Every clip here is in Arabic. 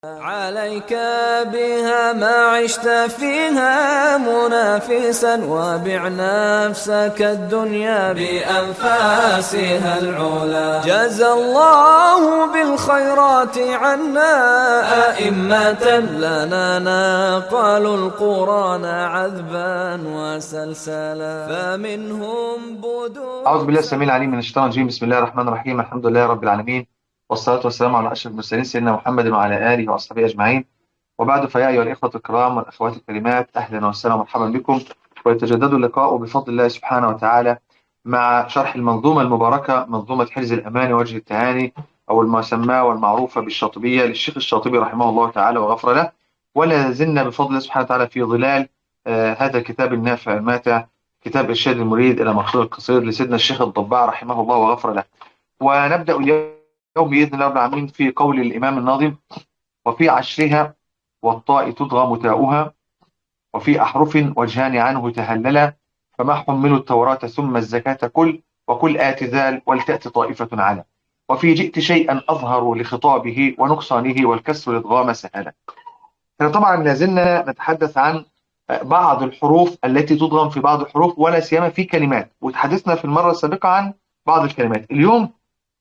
عليك بها ما عشت فيها منافسا، وبع نفسك الدنيا بأنفاسها العلا. جزى الله بالخيرات عنا أئمة لنا نقلوا القرآن عذبا وسلسلا، فمنهم أعوذ بدور بالله السميع العليم من الشيطان الرجيم. بسم الله الرحمن الرحيم. الحمد لله رب العالمين، والصلاة والسلام على أشرف المرسلين سيدنا محمد وعلى آله وأصحابه أجمعين. وبعد، فيا أيها الإخوة الكرام والأخوات الكريمات، أهلا وسهلا ومرحبا بكم. ويتجدد اللقاء بفضل الله سبحانه وتعالى مع شرح المنظومة المباركة، منظومة حرز الأمان ووجه التهاني، أو المسماة والمعروفة بالشاطبية للشيخ الشاطبي رحمه الله تعالى وغفر له. ولا زلنا بفضل الله سبحانه وتعالى في ظلال هذا الكتاب النافع الماتع، كتاب إرشاد المريد إلى مقصود القصير لسيدنا الشيخ الضباع رحمه الله وغفر له. ونبدأ اليوم بإذن الله رب العالمين في قول الإمام الناظم: وفي عشرها والطاء تضغم تاؤها، وفي أحرف وجهان عنه تهللا، فما حملوا التوراة ثم الزكاة وكل آت ذال ولتأت طائفة على، وفي جئت شيئا أظهر لخطابه ونقصانه والكسر الإضغام سهلا. احنا طبعا لازلنا نتحدث عن بعض الحروف التي تضغم في بعض الحروف، ولا سيما في كلمات، وتحدثنا في المرة السابقة عن بعض الكلمات. اليوم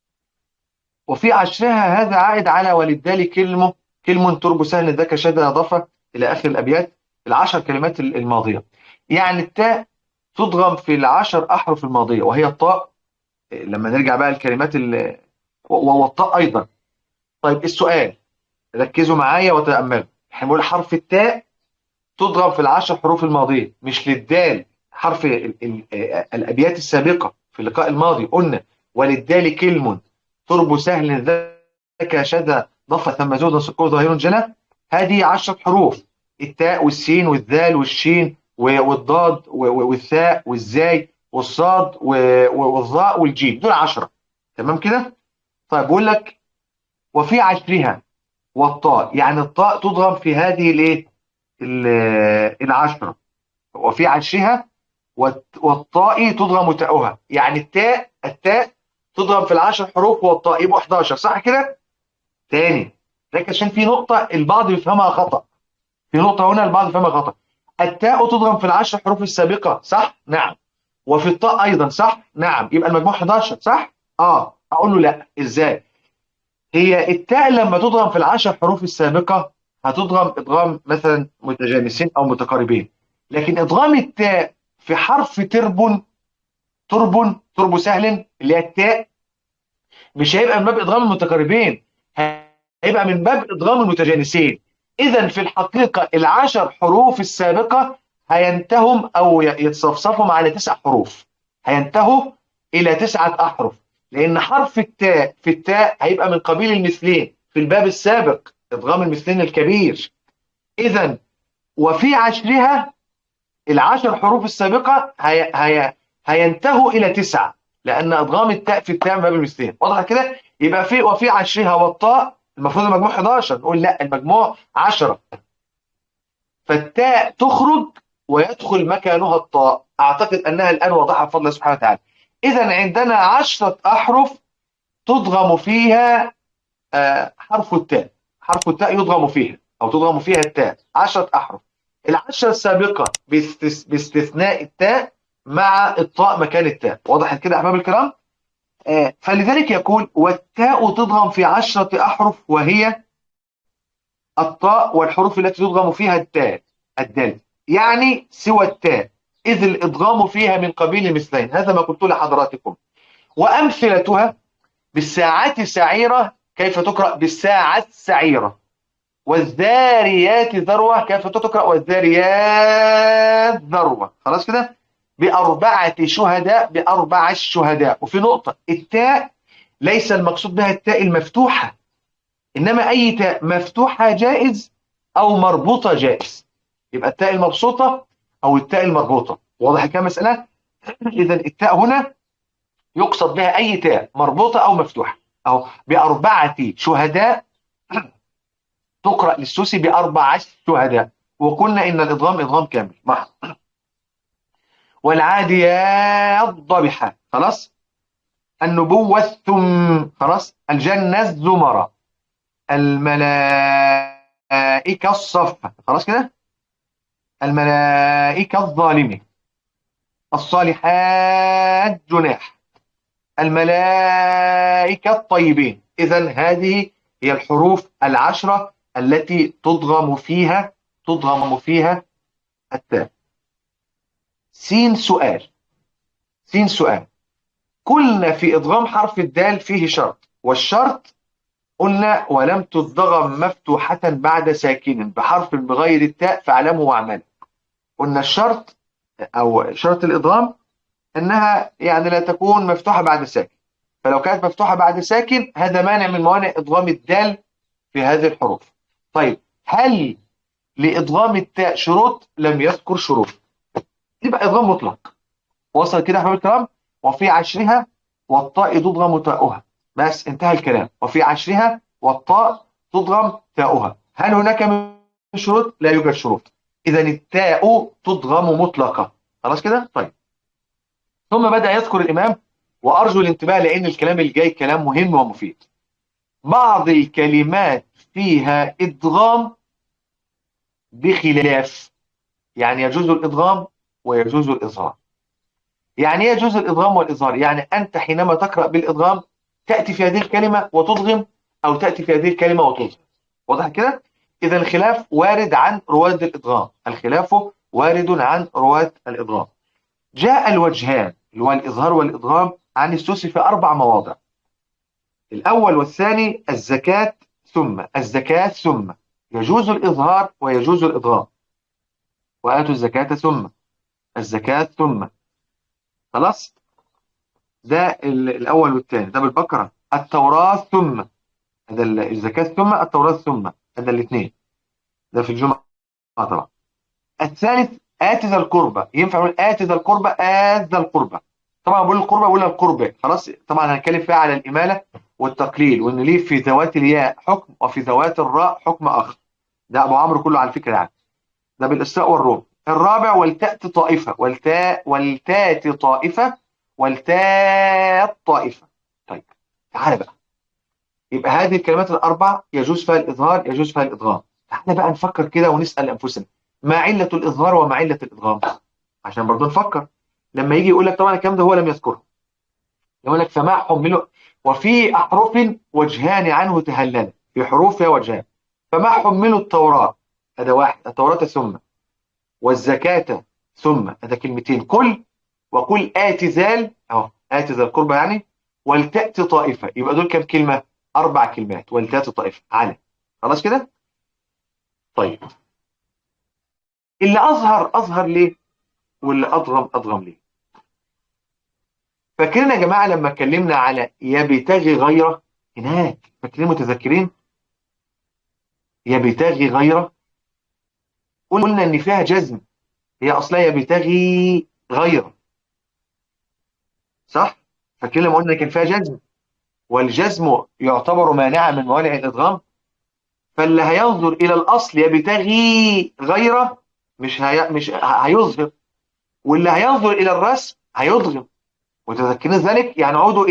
وفي عشرها هذا عائد على وللدال كلم ترب سهل ذاك شد إضافة إلى آخر الأبيات، العشر كلمات الماضية. يعني التاء تضغم في العشر أحرف الماضية، وهي الطاء. لما نرجع بقى الكلمات والطاء أيضا. طيب السؤال، ركزوا معايا وتأملوا. احنا بنقول حرف التاء تضرب في العشر حروف الماضية، مش للدال. حرف الأبيات السابقة في اللقاء الماضي قلنا: وللدال كلم ترب سهل ذاك شدى ضف ثم زود سكون ظاهر جنى. هذه 10 حروف: التاء والسين والذال والشين والضاد والثاء والزاي والصاد والظاء والجيم، دول 10. تمام كده؟ طيب بقول لك: وفي عشرها والطاء، يعني الطاء تضرب في هذه الايه؟ العشرة. وفي عشرها والطاء تضغم تاؤها، يعني التاء تضغم في العشر حروف، والطاء يبقوا 11. صح كده؟ تاني لكن عشان في نقطة البعض بيفهمها خطأ. في نقطة هنا البعض بيفهمها خطأ. التاء تضغم في العشر حروف السابقة، صح؟ نعم. وفي الطاء أيضا، صح؟ نعم. يبقى المجموع 11، صح؟ أقول له لا. إزاي؟ هي التاء لما تضغم في العشر حروف السابقة هتضغم إدغام مثلا متجانسين أو متقاربين، لكن إدغام التاء في حرف ترب سهل اللي هي التاء مش هيبقى من باب إدغام المتقاربين، هيبقى من باب إدغام المتجانسين. إذا في الحقيقة العشر حروف السابقة هينتهم أو يتصفصفهم على 9 حروف، هينتهوا إلى 9 أحرف، لأن حرف التاء في التاء هيبقى من قبيل المثلين في الباب السابق، إدغام المثلين الكبير. إذا وفي عشرها العشر حروف السابقة هينتهوا إلى 9، لأن أدغام التاء في التاء من باب المثلين. واضح كده؟ يبقى وفي عشرها والطاء المفروض المجموع 11، نقول لا، المجموع 10. فالتاء تخرج ويدخل مكانها الطاء. أعتقد أنها الآن واضحة بفضل الله سبحانه وتعالى. إذا عندنا 10 أحرف تضغم فيها حرف التاء. حرف التاء يضغم فيها أو تضغم فيها التاء 10 أحرف. ال10 السابقة باستثناء التاء مع الطاء مكان التاء. واضح كده يا أحباب الكرام؟ فلذلك يقول: والتاء تضغم في 10 أحرف، وهي الطاء والحروف التي تضغم فيها الدال، يعني سوى التاء، إذ الإضغام فيها من قبيل المثلين. هذا ما قلت لحضراتكم. وأمثلتها: بالساعات سعيرة كيف تقرأ؟ بالساعة سعيرة. والذاريات ذروة كيف تقرأ؟ والذاريات ذروة. خلاص كده؟ بأربعة شهداء، بأربع الشهداء. وفي نقطة: التاء ليس المقصود بها التاء المفتوحة، إنما أي تاء مفتوحة جائز أو مربوطة جائز. يبقى التاء المبسوطة أو التاء المربوطة. واضح كده مسألة؟ إذا التاء هنا يقصد بها أي تاء مربوطة أو مفتوحة. أو بأربعة شهداء تقرأ للسوسي بأربع شهداء، وقلنا إن الإضغام إضغام كامل محض. والعاديات ضبحا، خلاص. النبوة الثم، خلاص. الجنة الزمرة. الملائكة الملائكة الصفة. خلاص كده؟ الملائكة الظالمة، الصالحات جناح، الملائكة الطيبين. إذن هذه هي الحروف العشرة التي تضغم فيها التاء. سين سؤال. سين سؤال. قلنا في إضغام حرف الدال فيه شرط، والشرط قلنا ولم تضغم مفتوحة بعد ساكن بحرف بغير التاء فاعلمه واعمله. قلنا الشرط أو شرط الإضغام أنها يعني لا تكون مفتوحة بعد ساكن، فلو كانت مفتوحة بعد ساكن هذا مانع من موانع إضغام الدال في هذه الحروف. طيب هل لإضغام التاء شروط؟ لم يذكر شروط، يبقى إضغام مطلق. وصل كده يا حبايبي الكرام؟ وفي عشرها والطاء تضغم تاؤها، بس انتهى الكلام. وفي عشرها والطاء تضغم تاؤها. هل هناك من شروط؟ لا يوجد شروط. إذا التاء تضغم مطلقة. خلاص كده؟ طيب. ثم بدأ يذكر الإمام، وأرجو الانتباه لأن الكلام الجاي كلام مهم ومفيد. بعض الكلمات فيها إدغام بخلاف، يعني يجوز الإدغام ويجوز الإظهار. يعني ايه يجوز الإدغام والإظهار؟ يعني أنت حينما تقرأ بالإدغام تأتي في هذه الكلمة وتدغم، أو تأتي في هذه الكلمة وتظهر. واضح كده؟ إذا الخلاف وارد عن رواد الإدغام، الخلاف وارد عن رواد الإدغام. جاء الوجهان اللي هو الإظهار والإدغام عن السوسي في 4 مواضع. الأول والثاني الزكاة ثم، الزكاة ثم، يجوز الإظهار ويجوز الإدغام. وآتوا الزكاة ثم، الزكاة ثم. خلاص؟ ده الأول والثاني، ده بالبقرة. التوراة ثم، هذا الزكاة ثم، التوراة ثم، هذا الاثنين، ده في الجمعة طبعا. الثالث آت ذا القربى، ينفع نقول آت ذا القربى، آت ذا القربى. طبعا بقول القربى بقول القربى. خلاص. طبعا هنتكلم فيها على الإمالة والتقليل، وإن ليه في ذوات الياء حكم وفي ذوات الراء حكم آخر. ده أبو عمرو كله على فكرة يعني. ده بالإسراء والروم. الرابع والتأت طائفة، والتات طائفة، والتات طائفة. طيب تعالى بقى، يبقى هذه الكلمات الأربع يجوز فيها الإظهار يجوز فيها الإدغام. تعالى بقى نفكر كده ونسأل أنفسنا، ما علة الإظهار وما علة الإدغام؟ عشان برضه نفكر. لما يجي يقول لك، طبعا الكلام ده هو لم يذكره، يقول لك فما حمله وفي أحرف وجهان عنه تهلل، في حروف فيها وجهان. فما حملوا التوراة، هذا واحد، التوراة ثم، والزكاة ثم، هذا كلمتين، كل، وقل آت ذال، أهو آت ذا القربى يعني، ولتأت طائفة، يبقى دول كم كلمة؟ 4 كلمات، ولتأت طائفة على. خلاص كده؟ طيب اللي أظهر ليه؟ واللي أضغم ليه؟ فاكرين يا جماعة لما اتكلمنا على يبتغي غيره هناك؟ فاكرين متذكرين؟ يبتغي غيره قلنا إن فيها جزم، هي أصلها يبتغي غيره، صح؟ فاكرين لما قلنا كان فيها جزم، والجزم يعتبر مانعا من موانع الإدغام. فاللي هينظر إلى الأصل يبتغي غيره مش هيظهر، واللي هينظر إلى الرسم هيضغم. وتذكرين ذلك؟ يعني عودوا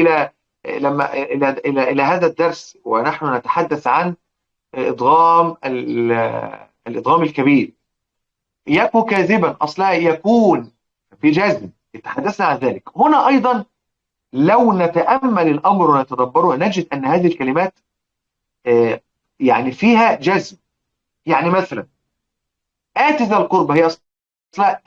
إلى هذا الدرس ونحن نتحدث عن إدغام الإدغام الكبير. يكو كاذبا أصلها يكون في جزم، تحدثنا عن ذلك. هنا أيضا لو نتأمل الأمر ونتدبره نجد أن هذه الكلمات يعني فيها جزم. يعني مثلا آتي ذا القربى هي أصلها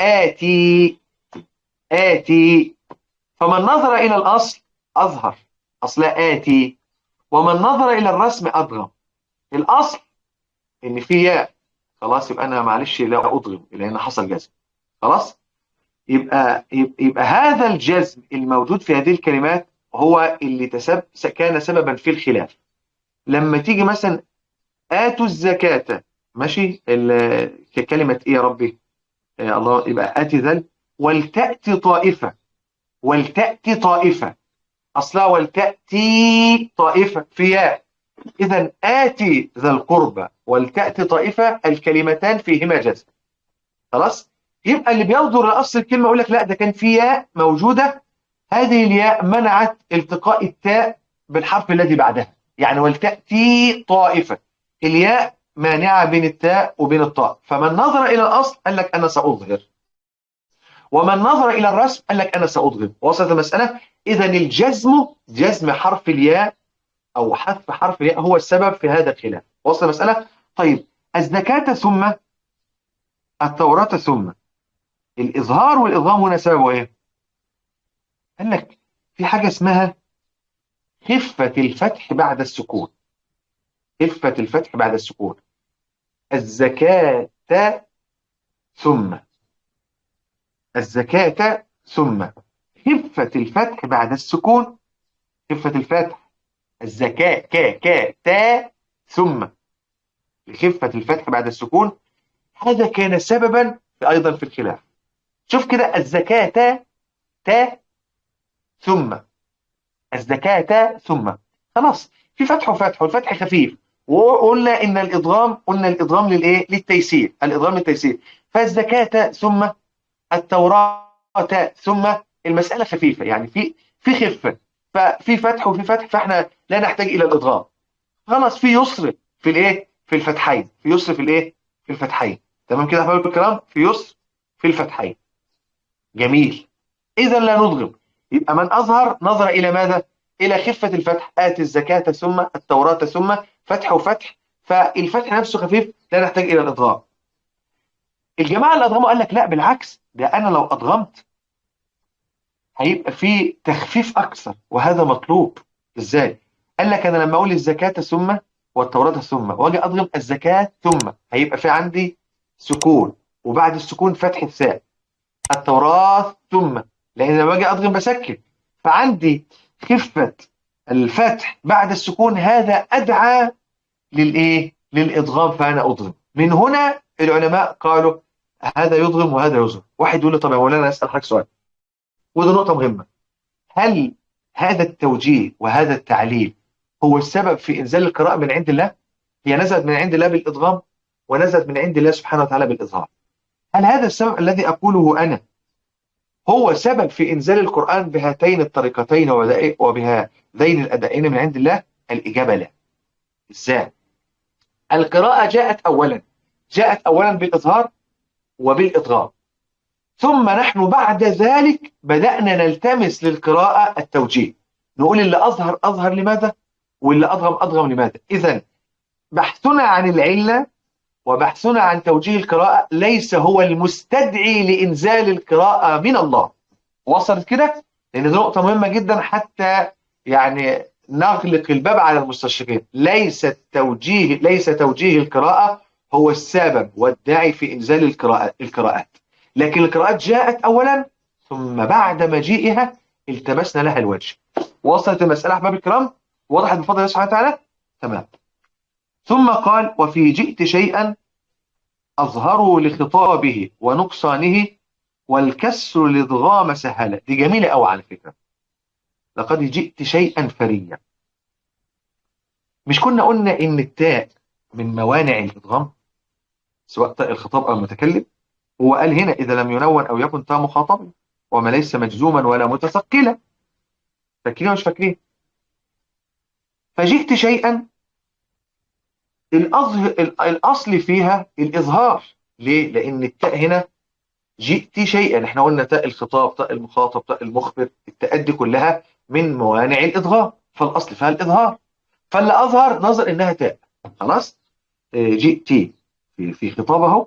آتي، فمن نظر إلى الأصل أظهر، أصلها آتي، ومن نظر إلى الرسم أضغم. الأصل إن في ياء، خلاص، يبقى أنا معلش لا أضغم لأن حصل جزم. خلاص. يبقى هذا الجزم الموجود في هذه الكلمات هو اللي كان سببا في الخلاف. لما تيجي مثلا آتوا الزكاة، ماشي، كلمة إيه يا ربي؟ الله، يبقى آتي ذل، ولتأتي طائفة، ولتأتي طائفة، أصلها ولتأتي طائفة في ياء. إذا آتي ذا القربى ولتأتي طائفة الكلمتان فيهما جزم. خلاص. يبقى اللي بينظر لأصل الكلمة يقول لك لا، ده كان في ياء موجودة، هذه الياء منعت التقاء التاء بالحرف الذي بعدها. يعني ولتأتي طائفة، الياء مانعة بين التاء وبين الطاء، فمن نظر إلى الأصل قال لك أنا سأظهر، ومن نظر إلى الرسم قال لك أنا سأضغم. وصلت المسألة؟ إذا الجزم، جزم حرف الياء أو حذف حرف الياء هو السبب في هذا الخلاف. وصلت المسألة؟ طيب الزكاة ثم التوراة ثم الإظهار والإضغام هنا سببه إيه؟ قال لك في حاجة اسمها خفة الفتح بعد السكون. خفة الفتح بعد السكون. الزكاة ثم، الزكاة ثم خفة الفتح بعد السكون. خفة الفتح الزكاة تا ثم لخفة الفتح بعد السكون. هذا كان سببا أيضا في الخلاف. شوف كده، الزكاة تا ثم، الزكاة ثم، خلاص في فتح وفتح والفتح خفيف، وقلنا ان الادغام، قلنا الادغام للايه؟ للتيسير، الادغام للتيسير. فالزكاة ثم التوراة ثم، المسألة خفيفة يعني في خفة، ففي فتح وفي فتح، فاحنا لا نحتاج الى الادغام. خلاص في يسر في الايه؟ في الفتحين، في يسر في الايه؟ في الفتحين. تمام كده يا حبايبي الكرام؟ في يسر في الفتحين. جميل. اذا لا نضغم. يبقى من اظهر نظر الى ماذا؟ الى خفة الفتح، آتي الزكاة ثم التوراة ثم، فتح وفتح، فالفتح نفسه خفيف لا نحتاج الى الادغام. الجماعة اللي أضغموا قال لك لا بالعكس، ده أنا لو أضغمت هيبقى في تخفيف أكثر، وهذا مطلوب. إزاي؟ قال لك أنا لما أقول الزكاة ثم والتوراة ثم وأجي أضغم الزكاة ثم، هيبقى في عندي سكون، وبعد السكون فتح الثاء. التوراة ثم، لأن لما أجي أضغم بسكن، فعندي خفة الفتح بعد السكون، هذا أدعى للإيه؟ للإضغام، فأنا أضغم. من هنا العلماء قالوا هذا يضغم وهذا يضغم. واحد يقول لي طب يا مولانا أسأل حضرتك سؤال، ودي نقطة مهمة، هل هذا التوجيه وهذا التعليل هو السبب في إنزال القراءة من عند الله؟ هي نزلت من عند الله بالإضغام ونزلت من عند الله سبحانه وتعالى بالإظهار. هل هذا السبب الذي أقوله أنا هو سبب في إنزال القرآن بهاتين الطريقتين وبهذين الأدائين من عند الله؟ الإجابة لا. إزاي؟ القراءة جاءت أولا بالإظهار وبالإضغام، ثم نحن بعد ذلك بدأنا نلتمس للقراءة التوجيه، نقول اللي أظهر لماذا واللي أضغم لماذا. إذن بحثنا عن العلة وبحثنا عن توجيه القراءة ليس هو المستدعي لإنزال القراءة من الله. وصلت كده؟ لأن دي نقطة مهمة جدا، حتى يعني نغلق الباب على المستشرقين. ليس توجيه القراءة هو السبب والداعي في إنزال القراءات، لكن القراءات جاءت أولا، ثم بعد مجيئها التمسنا لها الوجه. وصلت المسألة أحباب الكرام؟ وضحت بفضل الله سبحانه وتعالى؟ تمام. ثم قال وفي جئت شيئا أظهروا لخطابه ونقصانه والكسر الإضغام سهلة. دي جميلة أوي على فكرة. لقد جئت شيئا فريا. مش كنا قلنا إن التاء من موانع الإضغام سواء تاء الخطاب أو المتكلم؟ هو قال هنا إذا لم ينون أو يكن تاء مخاطب وما ليس مجزوما ولا متثقلا. فاكرين مش فاكرين؟ فجئت شيئا الأصل فيها الإظهار. ليه؟ لأن التاء هنا جئت شيئا، احنا قلنا تاء الخطاب تاء المخاطب تاء المخبر، التاءات دي كلها من موانع الإضغام، فالأصل فيها الإظهار. فاللي أظهر نظر إنها تاء، خلاص. جئت في خطاب اهو،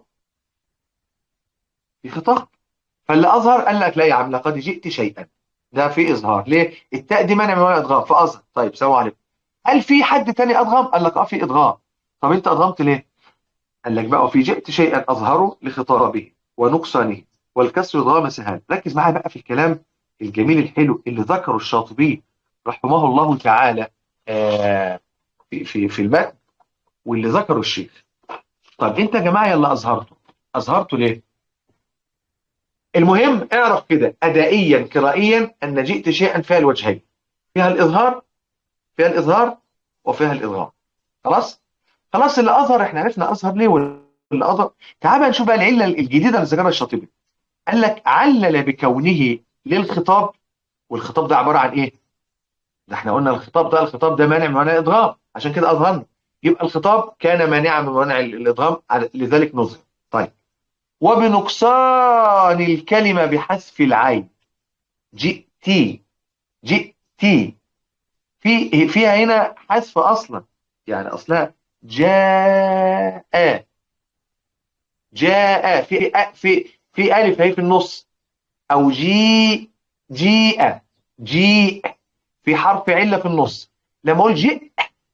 في خطاب، فاللي أظهر قال لك لا يا عم لقد جئت شيئا، ده في إظهار. ليه؟ التاء دي مانع من موانع الإضغام فأظهر. طيب سلام عليكم. هل في حد تاني أضغم؟ قال لك في إضغام. طب أنت أضغمت ليه؟ قال لك بقى في جئت شيئا أظهره لخطابه ونقصانه والكسر إضغام سهل. ركز معايا بقى في الكلام الجميل الحلو اللي ذكره الشاطبي رحمه الله تعالى في المتن، واللي ذكره الشيخ. طب انت يا جماعه يلا اظهرته ليه؟ المهم اعرف كده ادائيا قرائيا ان جئت شيئا فيها الوجهين، فيها الاظهار وفيها الادغام. خلاص اللي اظهر احنا عرفنا اظهر ليه، واللي اظهر تعال بقى نشوف بقى العله الجديده اللي ذكرها الشاطبي. قال لك علل بكونه للخطاب، والخطاب ده عباره عن ايه؟ ده احنا قلنا الخطاب ده مانع من موانع الادغام، عشان كده اظهرنا. يبقى الخطاب كان مانعا من منع الادغام، لذلك نظهر. طيب، وبنقصان الكلمه بحذف العين. جئتي، جئتي، فيها هنا حذف اصلا، يعني اصلها جاء، جاء، في الف هي في النص، او جيء، جيء، في حرف عله في النص. لما اقول جئ،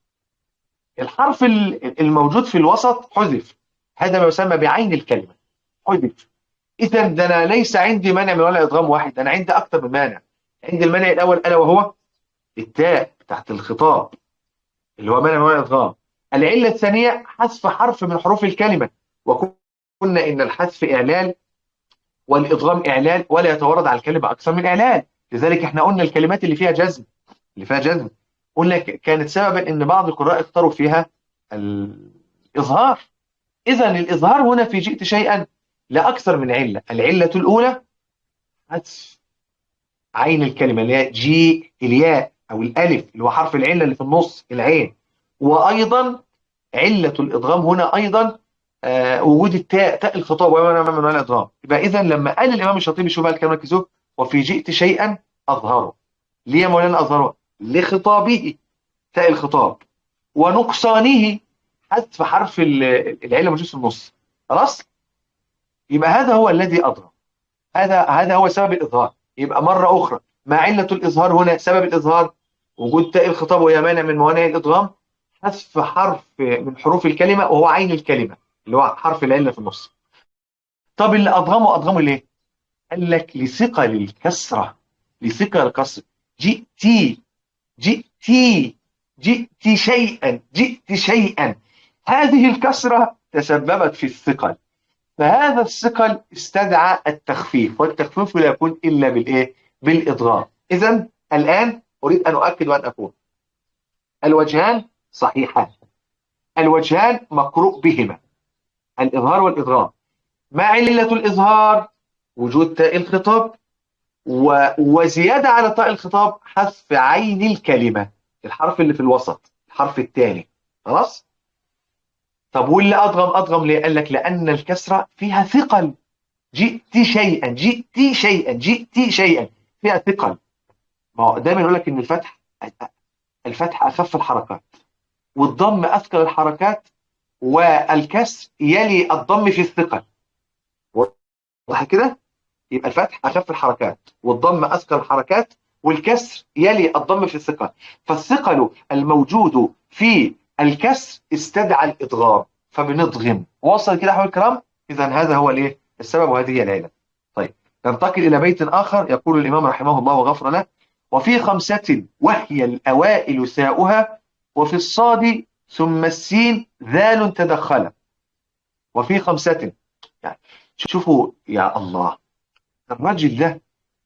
الحرف الموجود في الوسط حذف، هذا ما يسمى بعين الكلمه، حذف. اذا ده انا ليس عندي مانع من ولا ادغام واحد، انا عندي اكثر من مانع. عندي المانع الاول الا وهو التاء تحت الخطاب، اللي هو مانع من ولا ادغام. العله الثانيه حذف حرف من حروف الكلمه، وقلنا ان الحذف اعلال والادغام اعلال، ولا يتورد على الكلمه اكثر من اعلال. لذلك احنا قلنا الكلمات اللي فيها جزم، اللي فيها جزم، قلنا كانت سببا ان بعض القراء اختاروا فيها الاظهار. اذا الاظهار هنا في جئت شيئا لاكثر من عله. العله الاولى حذف عين الكلمه اللي هي جي، الياء او الالف اللي هو حرف العله اللي في النص، العين. وايضا عله الادغام هنا ايضا وجود التاء، تاء الخطاب، وما من ولا ادغام. يبقى اذا لما قال الامام الشاطبي، شو بقى الكلام، ركزوا، وفي جئت شيئا اظهره. ليه يا مولانا اظهره؟ لخطابه، تاء الخطاب، ونقصانه، حذف حرف العله موجود في النص. خلاص، يبقى هذا هو الذي اظهر، هذا هو سبب الاظهار. يبقى مره اخرى، ما عله الاظهار هنا؟ سبب الاظهار وجود تاء الخطاب، وهي مانع من موانع الادغام، حذف حرف من حروف الكلمه وهو عين الكلمه اللي هو حرف العله في النص. طب اللي اضغمه ليه؟ قال لك لثقل الكسره، لثقل الكسر. جئتي، جئتي، جئت شيئا، جئت شيئا، هذه الكسره تسببت في الثقل، فهذا الثقل استدعى التخفيف، والتخفيف لا يكون الا بالايه؟ بالادغام. اذا الان اريد ان اؤكد وان اقول الوجهان صحيحان، الوجهان مقروء بهما، الاظهار والادغام. ما علة الإظهار؟ وجود تاء الخطاب، وزيادة على تاء الخطاب حذف عين الكلمة، الحرف اللي في الوسط، الحرف الثاني. خلاص؟ طب واللي أضغم ليه؟ قال لك لأن الكسرة فيها ثقل. جئت شيئا، جئت شيئا، جئت شيئا، فيها ثقل. ما هو دايما يقول لك إن الفتح أخف الحركات، والضم أثقل الحركات، والكسر يلي الضم في الثقل. واضح كده؟ يبقى الفتح أخف الحركات، والضم أثقل الحركات، والكسر يلي الضم في الثقل. فالثقل الموجود في الكسر استدعى الإدغام، فبنضغم. وصل كده أحباب الكرام؟ إذا هذا هو الإيه؟ السبب، وهذه هي العلة. طيب، ننتقل إلى بيت آخر. يقول الإمام رحمه الله وغفر له: وفي خمسة وهي الأوائل ساؤها، وفي الصاد ثم السين ذال تدخل. وفي خمسة، يعني شوفوا يا الله، الراجل ده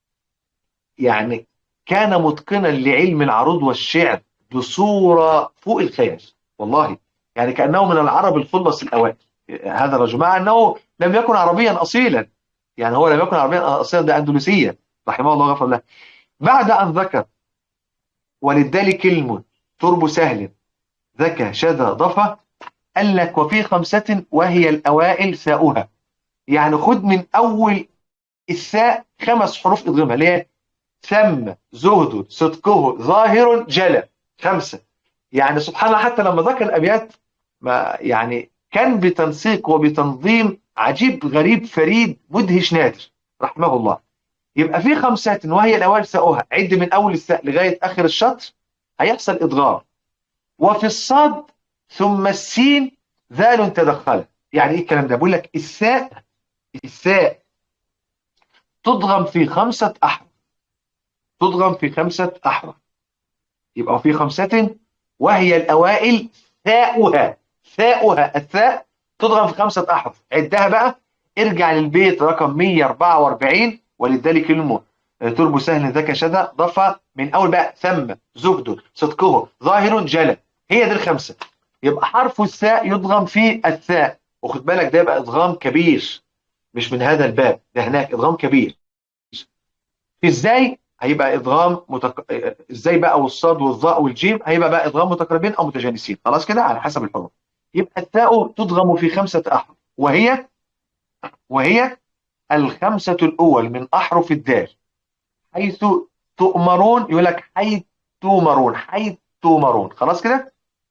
يعني كان متقنا لعلم العروض والشعر بصورة فوق الخيال والله، يعني كأنه من العرب الخلص الأوائل هذا الرجل، مع أنه لم يكن عربيا أصيلا، يعني هو لم يكن عربيا أصيلا، ده أندلسيا رحمه الله غفر له. بعد أن ذكر وللدال كلم ترب سهل ذكى شذا ضفة، قال لك وفي خمسة وهي الأوائل ساؤها، يعني خد من أول الثاء 5 حروف اضغمها، ليه؟ ثم زهد صدقه ظاهر جلى، 5. يعني سبحان الله، حتى لما ذكر الابيات ما يعني كان بتنسيق وبتنظيم عجيب غريب فريد مدهش نادر رحمه الله. يبقى في خمسة وهي الاوائل ساؤها، عد من اول الثاء لغايه اخر الشطر هيحصل ادغام. وفي الصاد ثم السين ذال تدخل. يعني ايه الكلام ده؟ بقول لك الثاء تضغم في 5 احرف، تضغم في 5 أحرف. يبقى في خمسة وهي الأوائل ثاؤها، ثاؤها الثاء تضغم في 5 أحرف. عدها بقى، ارجع للبيت رقم 144 ولذلك كلمة تربو سهل ذكى شذا ضفة، من أول بقى ثم زهد صدقه ظاهر جلى، هي دي ال5. يبقى حرف الثاء يضغم في الثاء، وخد بالك ده يبقى إضغام كبير، مش من هذا الباب، ده هناك إضغام كبير. ازاي؟ هيبقى ادغام ازاي بقى، والصاد والظاء والجيم هيبقى بقى ادغام متقاربين او متجانسين، خلاص كده على حسب الحروف. يبقى التاء تدغم في 5 احرف، وهي الخمسة الأول من أحرف الدال، حيث تؤمرون، يقول لك حيث تؤمرون، حيث تؤمرون، خلاص كده.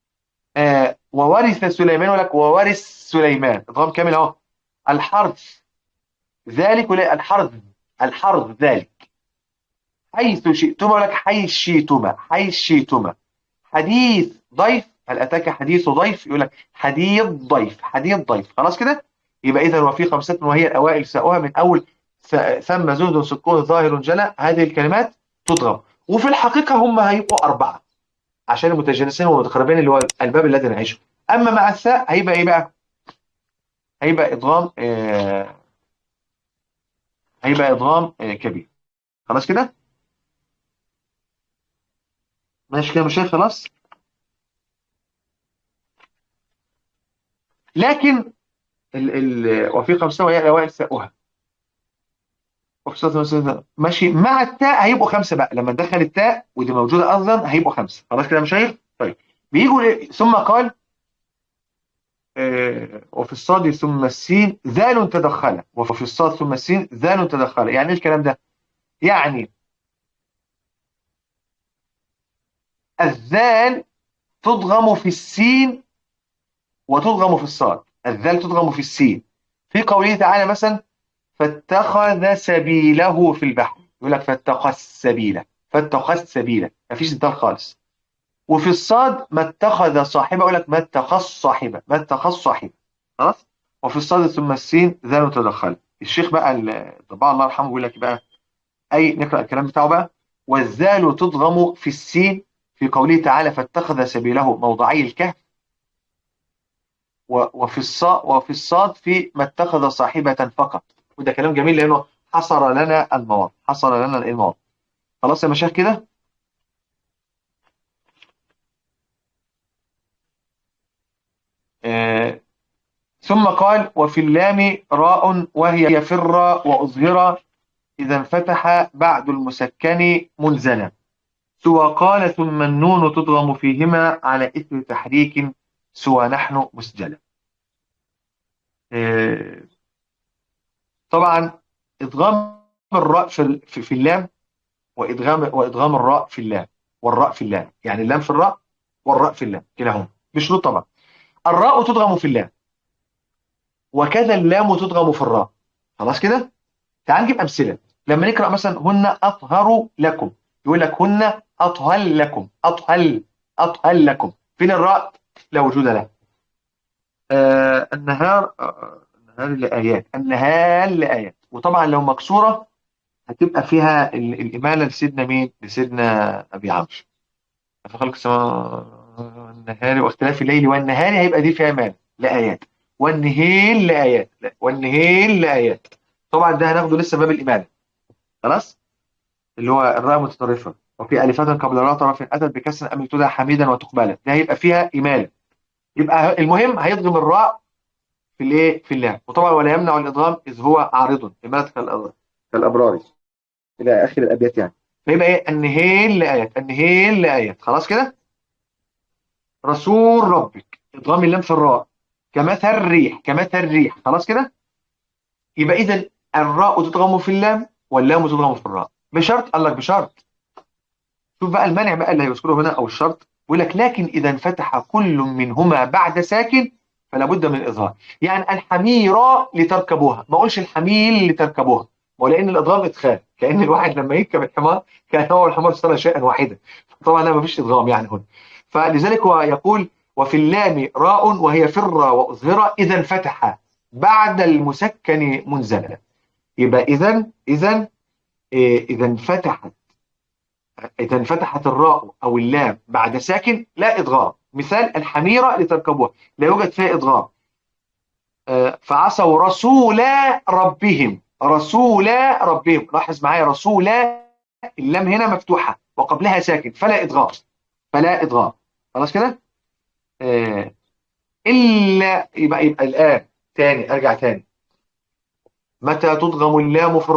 وورث سليمان، يقول لك وورث سليمان، ادغام كامل اهو. الحرث ذلك، ولا الحرث ذلك. حيث شئتما، يقول لك حيث شئتما، حيث شئتما. حديث ضيف، هل اتاك حديث ضيف، يقول لك حديث ضيف، حديث ضيف، خلاص كده. يبقى اذا وفي 5 وهي الاوائل ساؤها من اول ثم زهد سكون ظاهر جلى، هذه الكلمات تضرب. وفي الحقيقه هم هيبقوا 4 عشان المتجانسين والمتقربين اللي هو الباب الذي نعيشه. اما مع الثاء هيبقى ايه بقى؟ هيبقى ادغام كبير، خلاص كده. ماشي كده مش خلاص. لكن وفي 5 وهي الاوائل ساؤها، وفي ماشي. مع التاء هيبقوا 5 بقى، لما ندخل التاء ودي موجوده اصلا هيبقوا 5، خلاص كده مش طيب. بيجوا ثم قال وفي الصاد ثم السين ذال تدخل، وفي الصاد ثم السين ذال تدخل. يعني ايه الكلام ده؟ يعني الذال تضغم في السين وتضغم في الصاد. الذال تضغم في السين في قوله تعالى مثلا فاتخذ سبيله في البحر، يقول لك فاتخذ سبيله، فاتخذ سبيله، مفيش ذال خالص. وفي الصاد ما اتخذ صاحبه، يقول لك ما اتخذ صاحبه، ما اتخذ صاحبه، خلاص. وفي الصاد ثم السين ذال تدخل. الشيخ بقى الطباع الله يرحمه بيقول لك بقى، اي نقرا الكلام بتاعه بقى. والذال تضغم في السين في قوله تعالى فاتخذ سبيله موضعي الكهف. وفي الصاد في ما اتخذ صاحبة فقط. وده كلام جميل لأنه حصر لنا المواضع، حصر لنا المواضع. خلاص يا مشايخ كده. آه ثم قال وفي اللام راء وهي فر وأظهر إذا انفتح بعد المسكن منزلا، سوى قال ثم النون تضغم فيهما على إثر تحريك سوى نحن مسجلا. آه طبعا إدغام الراء في اللام، وادغام الراء في اللام، والراء في اللام، يعني اللام في الراء والراء في اللام كلاهما بشروط طبعا. الراء تدغم في اللام، وكذا اللام تدغم في الراء، خلاص كده. تعال نجيب امثله. لما نقرا مثلا هن اطهر لكم، يقول لك هن اطهر لكم، اطهر لكم، فين الراء؟ لا وجود لها. النهار لايات، النهار لايات. وطبعا لو مكسوره هتبقى فيها الاماله لسيدنا مين؟ لسيدنا ابي عمرو. فخلق السماء والنهار واختلاف الليل والنهار، هيبقى دي فيها مال لآيات. والنهيل لآيات، لا. والنهيل لآيات. طبعا ده هناخده لسه باب الإمالة، خلاص، اللي هو الراء متطرفة وفي ألفات قبل راء طرف أتت بكسر أم تدعى حميدا وتقبلا، ده هيبقى فيها إمالة. يبقى المهم هيضغم الراء في الايه؟ في اللام. وطبعا ولا يمنع الإضغام إذ هو عارض إمالة كالأبرار إلى آخر الأبيات يعني. فيبقى إيه؟ النهيل لآيات، النهيل لآيات، خلاص كده. رسول ربك، ادغام اللام في الراء كمثل الريح، كمثل الريح، خلاص كده. يبقى اذا الراء تدغم في اللام واللام تدغم في الراء بشرط، قال لك بشرط. شوف بقى المانع بقى اللي هيذكره هنا او الشرط، بيقول لك لكن اذا انفتح كل منهما بعد ساكن فلا بد من الاظهار. يعني الحميرة لتركبوها، ما اقولش الحميل لتركبوها، ولان الادغام ادخال، كان الواحد لما يركب الحمار كان هو والحمار صار شيئا واحدا، طبعا لا ما فيش ادغام يعني هنا. فلذلك هو يقول وفي اللام راء وهي فر واظهر اذا انفتح بعد المسكن منزلا. يبقى اذا انفتحت، إذا انفتحت الراء أو اللام بعد ساكن لا إدغام. مثال الحميرة لتركبوها لا يوجد فيها إدغام. فعصوا رسول ربهم، رسول ربهم، لاحظ معايا رسول، اللام هنا مفتوحة وقبلها ساكن فلا إدغام، فلا إدغام، خلاص كده. إلا يبقى الآن تاني، أرجع تاني. متى تدغم اللام في الراء؟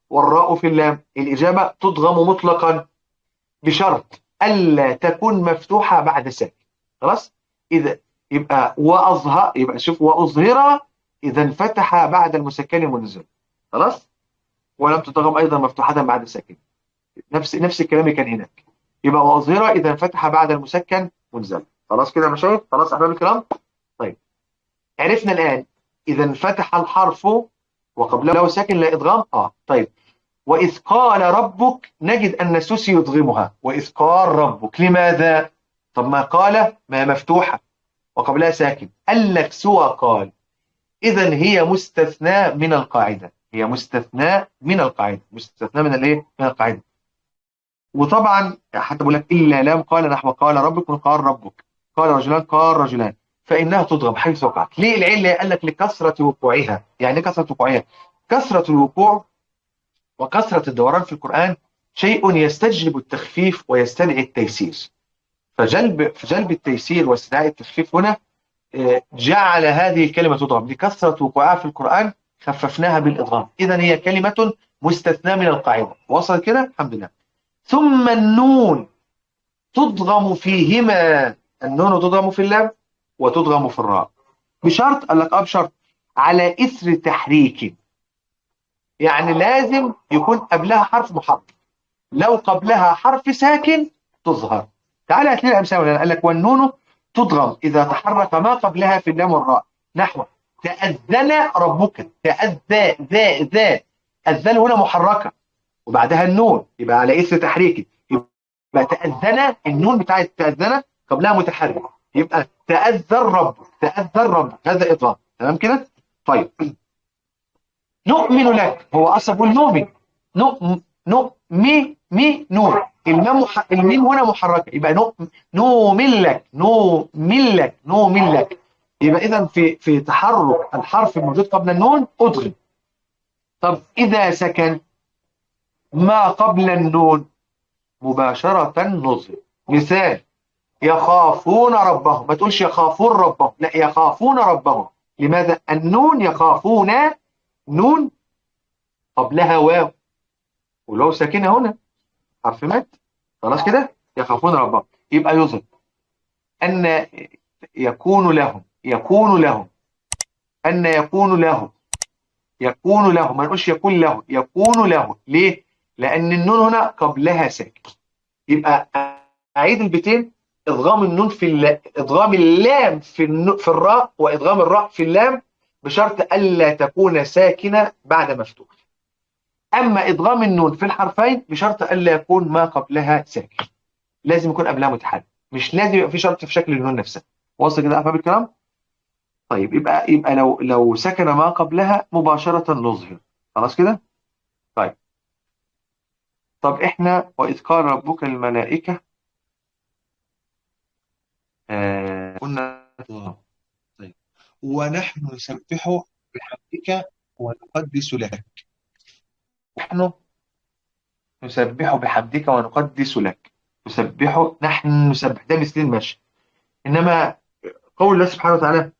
والراء في اللام. الإجابة تضغم مطلقا بشرط ألا تكون مفتوحة بعد ساكن. خلاص. إذا يبقى وأظهر، يبقى شوف وأظهر إذا انفتح بعد المسكن منزل. خلاص. ولم تضغم أيضا مفتوحة بعد ساكن. نفس الكلام كان هناك. يبقى وأظهر إذا انفتح بعد المسكن منزل. خلاص كده يا مشايخ؟ خلاص أحباب الكرام. طيب عرفنا الآن إذا انفتح الحرف وقبله ساكن لا إدغام. طيب وإذ قال ربك نجد أن السوسي يدغمها. وإذ قال ربك، لماذا؟ طب ما قال ما مفتوحة وقبلها ساكن، قال لك سوى قال. إذا هي مستثناء من القاعدة، هي مستثناء من القاعدة، مستثناء من الإيه؟ من القاعدة. وطبعا حتى بقول لك إلا لام قال نحو قال ربك وقال ربك، قال رجلان قال رجلان، فإنها تضغم حيث وقعت. ليه العلة؟ قال لك لكثرة وقوعها. يعني كثرة وقوعها، كثرة الوقوع وكثرة الدوران في القرآن شيء يستجلب التخفيف ويستدعي التيسير. فجلب التيسير واستدعاء التخفيف هنا جعل هذه الكلمة تضغم. لكثرة وقوعها في القرآن خففناها بالإضغام. إذا هي كلمة مستثناة من القاعدة. وصل كده؟ الحمد لله. ثم النون تضغم فيهما. النون تضغم في اللام وتضغم في الراء بشرط. قال لك بشرط على إثر تحريك. يعني لازم يكون قبلها حرف محرك. لو قبلها حرف ساكن تظهر. تعالى هات لي الأمثلة. قال لك والنون تضغم إذا تحرك ما قبلها في اللام والراء نحو تأذن ربك. تأذى ذا الذال هنا محركة وبعدها النون، يبقى على إثر تحريك. يبقى تأذن، النون بتاعت تأذن قبلها متحرك، يبقى تأذن ربك. تأذن ربك هذا إضغام. تمام كده؟ طيب نؤمن لك. هو أصلا بيقول نؤمن. مي نون. الميم هنا محركة، يبقى نؤمن لك. نؤمن لك. نؤمن لك. يبقى إذا في تحرك الحرف الموجود قبل النون أضغم. طب إذا سكن ما قبل النون مباشرة نظهر. مثال يخافون ربهم، ما تقولش يخافون ربهم، لا يخافون ربهم. لماذا؟ النون يخافون نون قبلها واو، والواو ساكنه هنا حرف مد. خلاص كده؟ يخافون ربهم يبقى يظهر أن يكون لهم. يكون لهم أن يكون له. يكون له، ما نقولش يكون له، يكون له. ليه؟ لأن النون هنا قبلها ساكن. يبقى أعيد البيتين. إدغام النون في إدغام اللام في الراء، وإدغام الراء في اللام بشرط ألا تكون ساكنة بعد مفتوح. أما إدغام النون في الحرفين بشرط ألا يكون ما قبلها ساكن، لازم يكون قبلها متحرك، مش لازم يبقى في شرط في شكل النون نفسها. واصل كده أحباب الكلام؟ طيب يبقى لو سكن ما قبلها مباشرة نظهر. خلاص كده؟ طيب طب إحنا وإذ قال ربك الملائكة قلنا طيب ونحن نسبح بحمدك ونقدس لك. نحن نسبح بحمدك ونقدس لك. نسبح، نحن نسبح، ده مثل المشي. إنما قول الله سبحانه وتعالى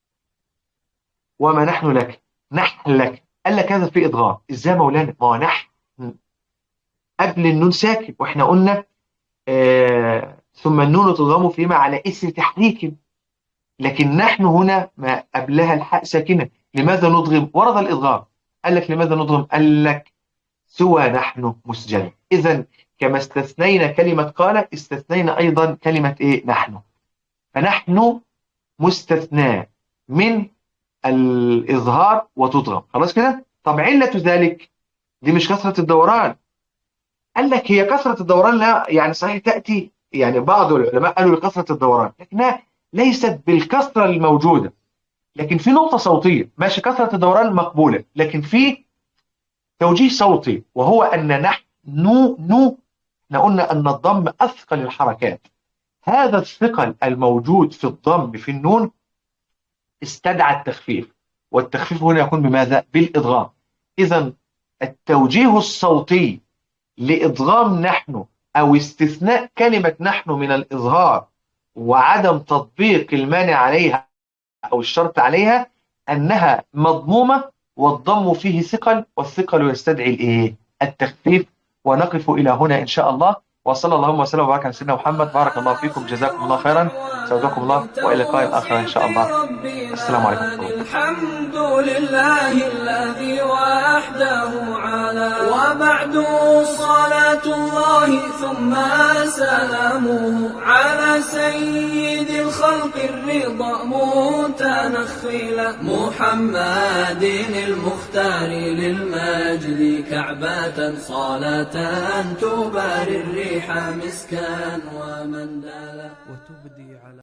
وما نحن لك، نحن لك، قال لك هذا في إضغام. إزاي مولانا؟ ما هو نحن قبل النون ساكن، وإحنا قلنا ثم النون تضغم فيما على إثر تحريك، لكن نحن هنا ما قبلها الحاء ساكنة. لماذا نضغم؟ ورد الإضغام. قال لك لماذا نضغم؟ قال لك سوى نحن مسجل. إذا كما استثنينا كلمة قال استثنينا أيضا كلمة إيه؟ نحن. فنحن مستثنى من الإظهار وتضغم. خلاص كده؟ طب علة ذلك دي مش كثرة الدوران. قال لك هي كثرة الدوران لا يعني صحيح تأتي، يعني بعض العلماء قالوا لكثرة الدوران، لكنها ليست بالكثرة الموجودة. لكن في نقطة صوتية ماشي، كثرة الدوران مقبولة، لكن في توجيه صوتي، وهو أن نحن نو احنا قلنا أن الضم أثقل الحركات. هذا الثقل الموجود في الضم في النون استدعى التخفيف، والتخفيف هنا يكون بماذا؟ بالإدغام. إذا التوجيه الصوتي لإدغام نحن أو استثناء كلمة نحن من الإظهار وعدم تطبيق المانع عليها أو الشرط عليها أنها مضمومة، والضم فيه ثقل، والثقل يستدعي الإيه؟ التخفيف. ونقف إلى هنا إن شاء الله، وصلى اللهم وسلم وبارك على سيدنا محمد. بارك الله فيكم، جزاكم الله خيرا، سعدكم الله، وإلى لقاء آخر إن شاء الله. السلام عليكم ورحمة الله. الحمد لله الذي وحده على، وبعد صلاة الله ثم سلامه على سيد الخلق الرضا متنخلا محمد المختار للمجد كعبة صلاة تباري الريح مسكا ومندلا وتبدي على